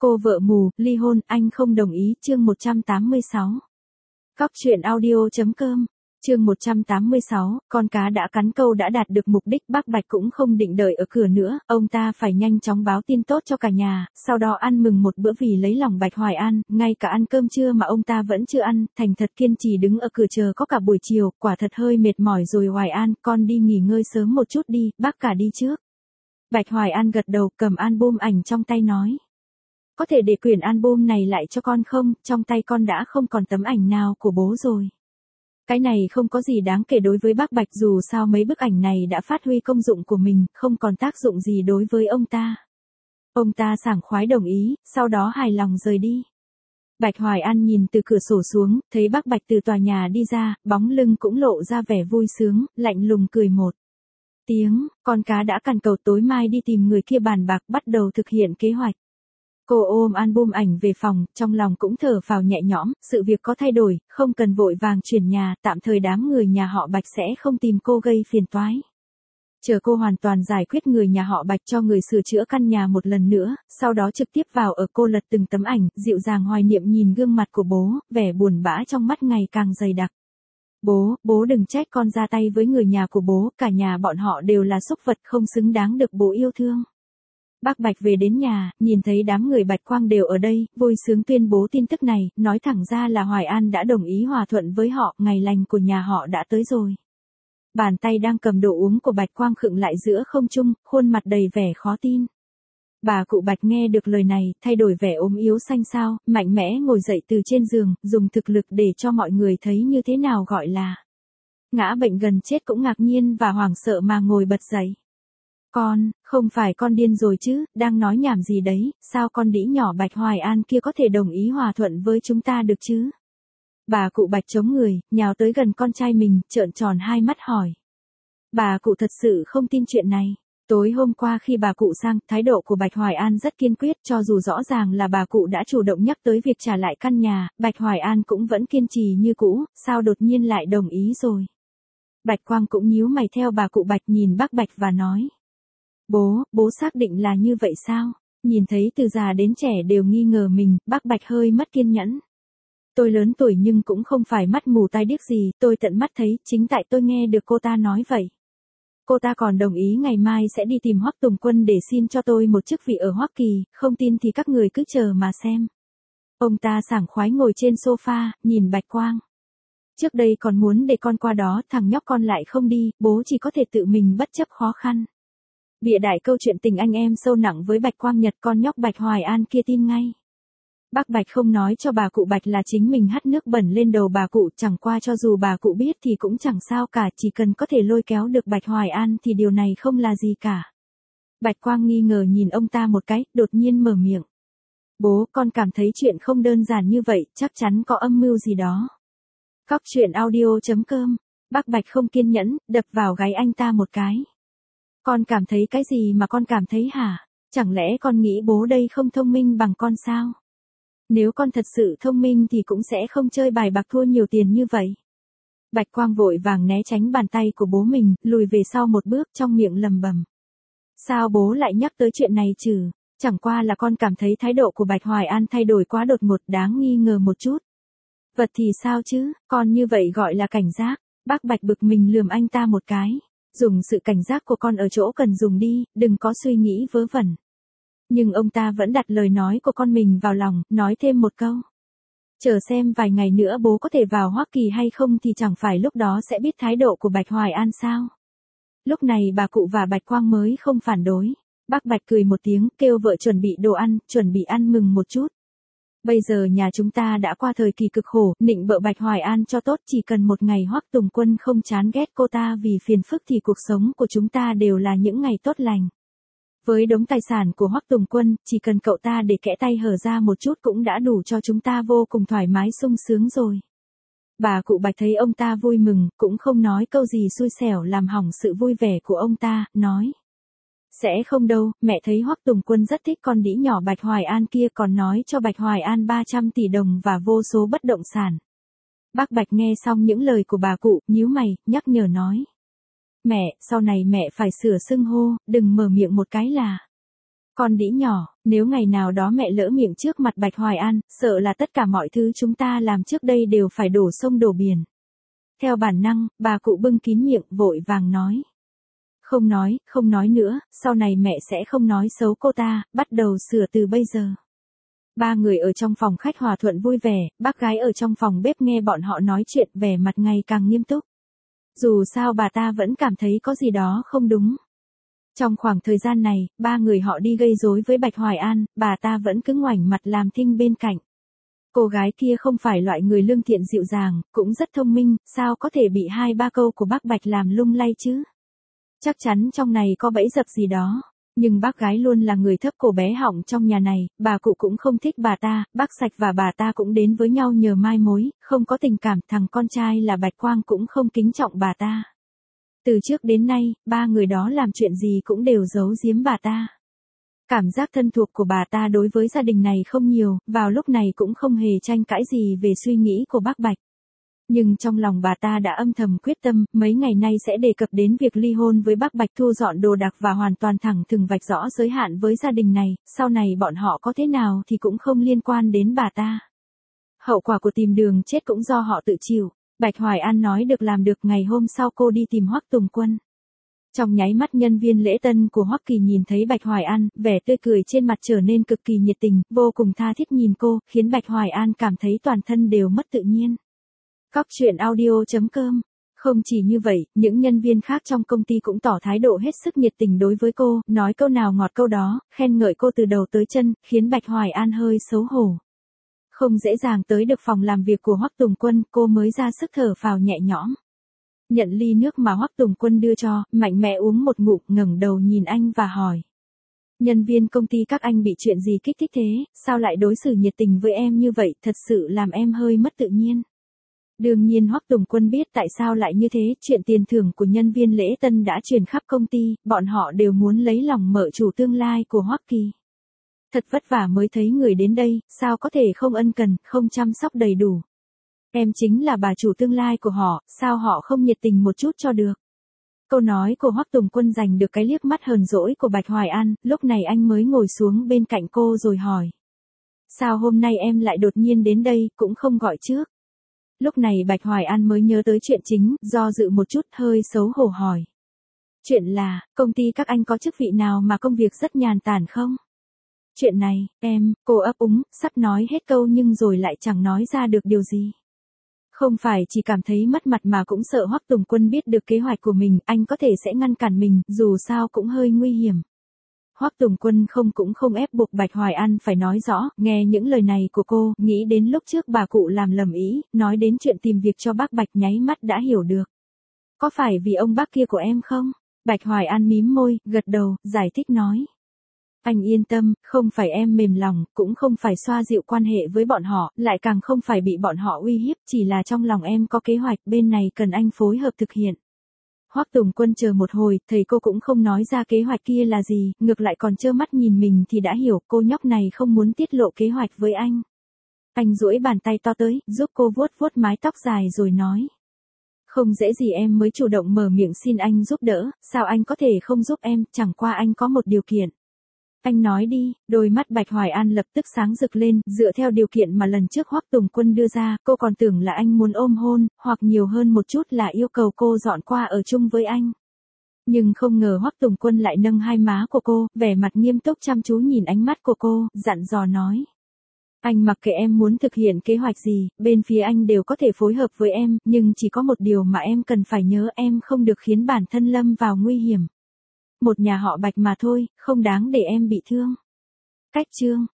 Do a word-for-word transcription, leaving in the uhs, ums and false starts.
Cô vợ mù, ly hôn, anh không đồng ý, chương một trăm tám mươi sáu. Cóc truyện audio.com, chương một trăm tám mươi sáu, con cá đã cắn câu đã đạt được mục đích. Bác Bạch cũng không định đợi ở cửa nữa, ông ta phải nhanh chóng báo tin tốt cho cả nhà, sau đó ăn mừng một bữa vì lấy lòng Bạch Hoài An. Ngay cả ăn cơm trưa mà ông ta vẫn chưa ăn, thành thật kiên trì đứng ở cửa chờ có cả buổi chiều, quả thật hơi mệt mỏi rồi. Hoài An, con đi nghỉ ngơi sớm một chút đi, bác cả đi trước. Bạch Hoài An gật đầu, cầm album ảnh trong tay nói. Có thể để quyển album này lại cho con không, trong tay con đã không còn tấm ảnh nào của bố rồi. Cái này không có gì đáng kể đối với bác Bạch, dù sao mấy bức ảnh này đã phát huy công dụng của mình, không còn tác dụng gì đối với ông ta. Ông ta sảng khoái đồng ý, sau đó hài lòng rời đi. Bạch Hoài An nhìn từ cửa sổ xuống, thấy bác Bạch từ tòa nhà đi ra, bóng lưng cũng lộ ra vẻ vui sướng, lạnh lùng cười một tiếng, con cá đã cằn cầu tối mai đi tìm người kia bàn bạc, bắt đầu thực hiện kế hoạch. Cô ôm album ảnh về phòng, trong lòng cũng thở phào nhẹ nhõm, sự việc có thay đổi, không cần vội vàng chuyển nhà, tạm thời đám người nhà họ Bạch sẽ không tìm cô gây phiền toái. Chờ cô hoàn toàn giải quyết người nhà họ Bạch cho người sửa chữa căn nhà một lần nữa, sau đó trực tiếp vào ở. Cô lật từng tấm ảnh, dịu dàng hoài niệm nhìn gương mặt của bố, vẻ buồn bã trong mắt ngày càng dày đặc. Bố, bố đừng trách con ra tay với người nhà của bố, cả nhà bọn họ đều là súc vật không xứng đáng được bố yêu thương. Bác Bạch về đến nhà, nhìn thấy đám người Bạch Quang đều ở đây, vui sướng tuyên bố tin tức này, nói thẳng ra là Hoài An đã đồng ý hòa thuận với họ, ngày lành của nhà họ đã tới rồi. Bàn tay đang cầm đồ uống của Bạch Quang khựng lại giữa không trung, khuôn mặt đầy vẻ khó tin. Bà cụ Bạch nghe được lời này, thay đổi vẻ ốm yếu xanh xao, mạnh mẽ ngồi dậy từ trên giường, dùng thực lực để cho mọi người thấy như thế nào gọi là ngã bệnh gần chết, cũng ngạc nhiên và hoảng sợ mà ngồi bật dậy. Con, không phải con điên rồi chứ, đang nói nhảm gì đấy, sao con đĩ nhỏ Bạch Hoài An kia có thể đồng ý hòa thuận với chúng ta được chứ? Bà cụ Bạch chống người, nhào tới gần con trai mình, trợn tròn hai mắt hỏi. Bà cụ thật sự không tin chuyện này. Tối hôm qua khi bà cụ sang, thái độ của Bạch Hoài An rất kiên quyết, cho dù rõ ràng là bà cụ đã chủ động nhắc tới việc trả lại căn nhà, Bạch Hoài An cũng vẫn kiên trì như cũ, sao đột nhiên lại đồng ý rồi. Bạch Quang cũng nhíu mày theo bà cụ Bạch nhìn bác Bạch và nói. Bố, bố xác định là như vậy sao? Nhìn thấy từ già đến trẻ đều nghi ngờ mình, bác Bạch hơi mất kiên nhẫn. Tôi lớn tuổi nhưng cũng không phải mắt mù tai điếc gì, tôi tận mắt thấy, chính tại tôi nghe được cô ta nói vậy. Cô ta còn đồng ý ngày mai sẽ đi tìm Hoắc Tùng Quân để xin cho tôi một chức vị ở Hoa Kỳ, không tin thì các người cứ chờ mà xem. Ông ta sảng khoái ngồi trên sofa, nhìn Bạch Quang. Trước đây còn muốn để con qua đó, thằng nhóc con lại không đi, bố chỉ có thể tự mình bất chấp khó khăn. Bịa đại câu chuyện tình anh em sâu nặng với Bạch Quang Nhật, con nhóc Bạch Hoài An kia tin ngay. Bác Bạch không nói cho bà cụ Bạch là chính mình hắt nước bẩn lên đầu bà cụ, chẳng qua cho dù bà cụ biết thì cũng chẳng sao cả, chỉ cần có thể lôi kéo được Bạch Hoài An thì điều này không là gì cả. Bạch Quang nghi ngờ nhìn ông ta một cái, đột nhiên mở miệng. Bố, con cảm thấy chuyện không đơn giản như vậy, chắc chắn có âm mưu gì đó. Cóc truyện audio.com, bác Bạch không kiên nhẫn, đập vào gáy anh ta một cái. Con cảm thấy cái gì mà con cảm thấy hả? Chẳng lẽ con nghĩ bố đây không thông minh bằng con sao? Nếu con thật sự thông minh thì cũng sẽ không chơi bài bạc thua nhiều tiền như vậy. Bạch Quang vội vàng né tránh bàn tay của bố mình, lùi về sau một bước, trong miệng lầm bầm. Sao bố lại nhắc tới chuyện này chứ? Chẳng qua là con cảm thấy thái độ của Bạch Hoài An thay đổi quá đột ngột, đáng nghi ngờ một chút. Vật thì sao chứ, con như vậy gọi là cảnh giác. Bác Bạch bực mình lườm anh ta một cái. Dùng sự cảnh giác của con ở chỗ cần dùng đi, đừng có suy nghĩ vớ vẩn. Nhưng ông ta vẫn đặt lời nói của con mình vào lòng, nói thêm một câu. Chờ xem vài ngày nữa bố có thể vào Hoa Kỳ hay không thì chẳng phải lúc đó sẽ biết thái độ của Bạch Hoài An sao. Lúc này bà cụ và Bạch Quang mới không phản đối. Bác Bạch cười một tiếng, kêu vợ chuẩn bị đồ ăn, chuẩn bị ăn mừng một chút. Bây giờ nhà chúng ta đã qua thời kỳ cực khổ, nịnh bợ Bạch Hoài An cho tốt, chỉ cần một ngày Hoắc Tùng Quân không chán ghét cô ta vì phiền phức thì cuộc sống của chúng ta đều là những ngày tốt lành. Với đống tài sản của Hoắc Tùng Quân, chỉ cần cậu ta để kẽ tay hở ra một chút cũng đã đủ cho chúng ta vô cùng thoải mái sung sướng rồi. Bà cụ Bạch thấy ông ta vui mừng, cũng không nói câu gì xui xẻo làm hỏng sự vui vẻ của ông ta, nói. Sẽ không đâu, mẹ thấy Hoắc Tùng Quân rất thích con đĩ nhỏ Bạch Hoài An kia, còn nói cho Bạch Hoài An ba trăm tỷ đồng và vô số bất động sản. Bác Bạch nghe xong những lời của bà cụ, nhíu mày, nhắc nhở nói. Mẹ, sau này mẹ phải sửa xưng hô, đừng mở miệng một cái là con đĩ nhỏ, Nếu ngày nào đó mẹ lỡ miệng trước mặt Bạch Hoài An, sợ là tất cả mọi thứ chúng ta làm trước đây đều phải đổ sông đổ biển. Theo bản năng, bà cụ bưng kín miệng, vội vàng nói. Không nói, không nói nữa, sau này mẹ sẽ không nói xấu cô ta, bắt đầu sửa từ bây giờ. Ba người ở trong phòng khách hòa thuận vui vẻ, bác gái ở trong phòng bếp nghe bọn họ nói chuyện vẻ mặt ngày càng nghiêm túc. Dù sao bà ta vẫn cảm thấy có gì đó không đúng. Trong khoảng thời gian này, ba người họ đi gây rối với Bạch Hoài An, bà ta vẫn cứ ngoảnh mặt làm thinh bên cạnh. Cô gái kia không phải loại người lương thiện dịu dàng, cũng rất thông minh, sao có thể bị hai ba câu của bác Bạch làm lung lay chứ? Chắc chắn trong này có bẫy dập gì đó. Nhưng bác gái luôn là người thấp cổ bé họng trong nhà này, bà cụ cũng không thích bà ta, bác Sạch và bà ta cũng đến với nhau nhờ mai mối, không có tình cảm, thằng con trai là Bạch Quang cũng không kính trọng bà ta. Từ trước đến nay, ba người đó làm chuyện gì cũng đều giấu giếm bà ta. Cảm giác thân thuộc của bà ta đối với gia đình này không nhiều, vào lúc này cũng không hề tranh cãi gì về suy nghĩ của bác Bạch. Nhưng trong lòng bà ta đã âm thầm quyết tâm, mấy ngày nay sẽ đề cập đến việc ly hôn với bác Bạch, thu dọn đồ đạc và hoàn toàn thẳng thừng vạch rõ giới hạn với gia đình này, sau này bọn họ có thế nào thì cũng không liên quan đến bà ta. Hậu quả của tìm đường chết cũng do họ tự chịu. Bạch Hoài An nói được làm được, ngày hôm sau cô đi tìm Hoắc Tùng Quân. Trong nháy mắt nhân viên lễ tân của Hoắc Kỳ nhìn thấy Bạch Hoài An, vẻ tươi cười trên mặt trở nên cực kỳ nhiệt tình, vô cùng tha thiết nhìn cô, khiến Bạch Hoài An cảm thấy toàn thân đều mất tự nhiên. Cóc truyện audio chấm com. Không chỉ như vậy, những nhân viên khác trong công ty cũng tỏ thái độ hết sức nhiệt tình đối với cô, nói câu nào ngọt câu đó, khen ngợi cô từ đầu tới chân, khiến Bạch Hoài An hơi xấu hổ. Không dễ dàng tới được phòng làm việc của Hoắc Tùng Quân, cô mới ra sức thở phào nhẹ nhõm. Nhận ly nước mà Hoắc Tùng Quân đưa cho, mạnh mẽ uống một ngụm, ngẩng đầu nhìn anh và hỏi. Nhân viên công ty các anh bị chuyện gì kích thích thế, sao lại đối xử nhiệt tình với em như vậy, thật sự làm em hơi mất tự nhiên. Đương nhiên Hoắc Tùng Quân biết tại sao lại như thế, chuyện tiền thưởng của nhân viên lễ tân đã truyền khắp công ty, bọn họ đều muốn lấy lòng mợ chủ tương lai của Hoắc Kỳ. Thật vất vả mới thấy người đến đây, sao có thể không ân cần, không chăm sóc đầy đủ. Em chính là bà chủ tương lai của họ, sao họ không nhiệt tình một chút cho được. Câu nói của Hoắc Tùng Quân giành được cái liếc mắt hờn dỗi của Bạch Hoài An, lúc này anh mới ngồi xuống bên cạnh cô rồi hỏi. Sao hôm nay em lại đột nhiên đến đây, cũng không gọi trước. Lúc này Bạch Hoài An mới nhớ tới chuyện chính, do dự một chút, hơi xấu hổ hỏi. Chuyện là, công ty các anh có chức vị nào mà công việc rất nhàn tản không? Chuyện này, em, cô ấp úng, sắp nói hết câu nhưng rồi lại chẳng nói ra được điều gì. Không phải chỉ cảm thấy mất mặt mà cũng sợ Hoắc Tùng Quân biết được kế hoạch của mình, anh có thể sẽ ngăn cản mình, dù sao cũng hơi nguy hiểm. Hoắc Tùng Quân không cũng không ép buộc Bạch Hoài An phải nói rõ, nghe những lời này của cô, nghĩ đến lúc trước bà cụ làm lầm ý, nói đến chuyện tìm việc cho bác Bạch nháy mắt đã hiểu được. Có phải vì ông bác kia của em không? Bạch Hoài An mím môi, gật đầu, giải thích nói. Anh yên tâm, không phải em mềm lòng, cũng không phải xoa dịu quan hệ với bọn họ, lại càng không phải bị bọn họ uy hiếp, chỉ là trong lòng em có kế hoạch, bên này cần anh phối hợp thực hiện. Hoắc Tùng Quân chờ một hồi, thầy cô cũng không nói ra kế hoạch kia là gì, ngược lại còn trơ mắt nhìn mình thì đã hiểu, cô nhóc này không muốn tiết lộ kế hoạch với anh. Anh duỗi bàn tay to tới, giúp cô vuốt vuốt mái tóc dài rồi nói. Không dễ gì em mới chủ động mở miệng xin anh giúp đỡ, sao anh có thể không giúp em, chẳng qua anh có một điều kiện. Anh nói đi, đôi mắt Bạch Hoài An lập tức sáng rực lên, dựa theo điều kiện mà lần trước Hoắc Tùng Quân đưa ra, cô còn tưởng là anh muốn ôm hôn, hoặc nhiều hơn một chút là yêu cầu cô dọn qua ở chung với anh. Nhưng không ngờ Hoắc Tùng Quân lại nâng hai má của cô, vẻ mặt nghiêm túc chăm chú nhìn ánh mắt của cô, dặn dò nói. Anh mặc kệ em muốn thực hiện kế hoạch gì, bên phía anh đều có thể phối hợp với em, nhưng chỉ có một điều mà em cần phải nhớ, em không được khiến bản thân lâm vào nguy hiểm. Một nhà họ Bạch mà thôi, không đáng để em bị thương. Cách chương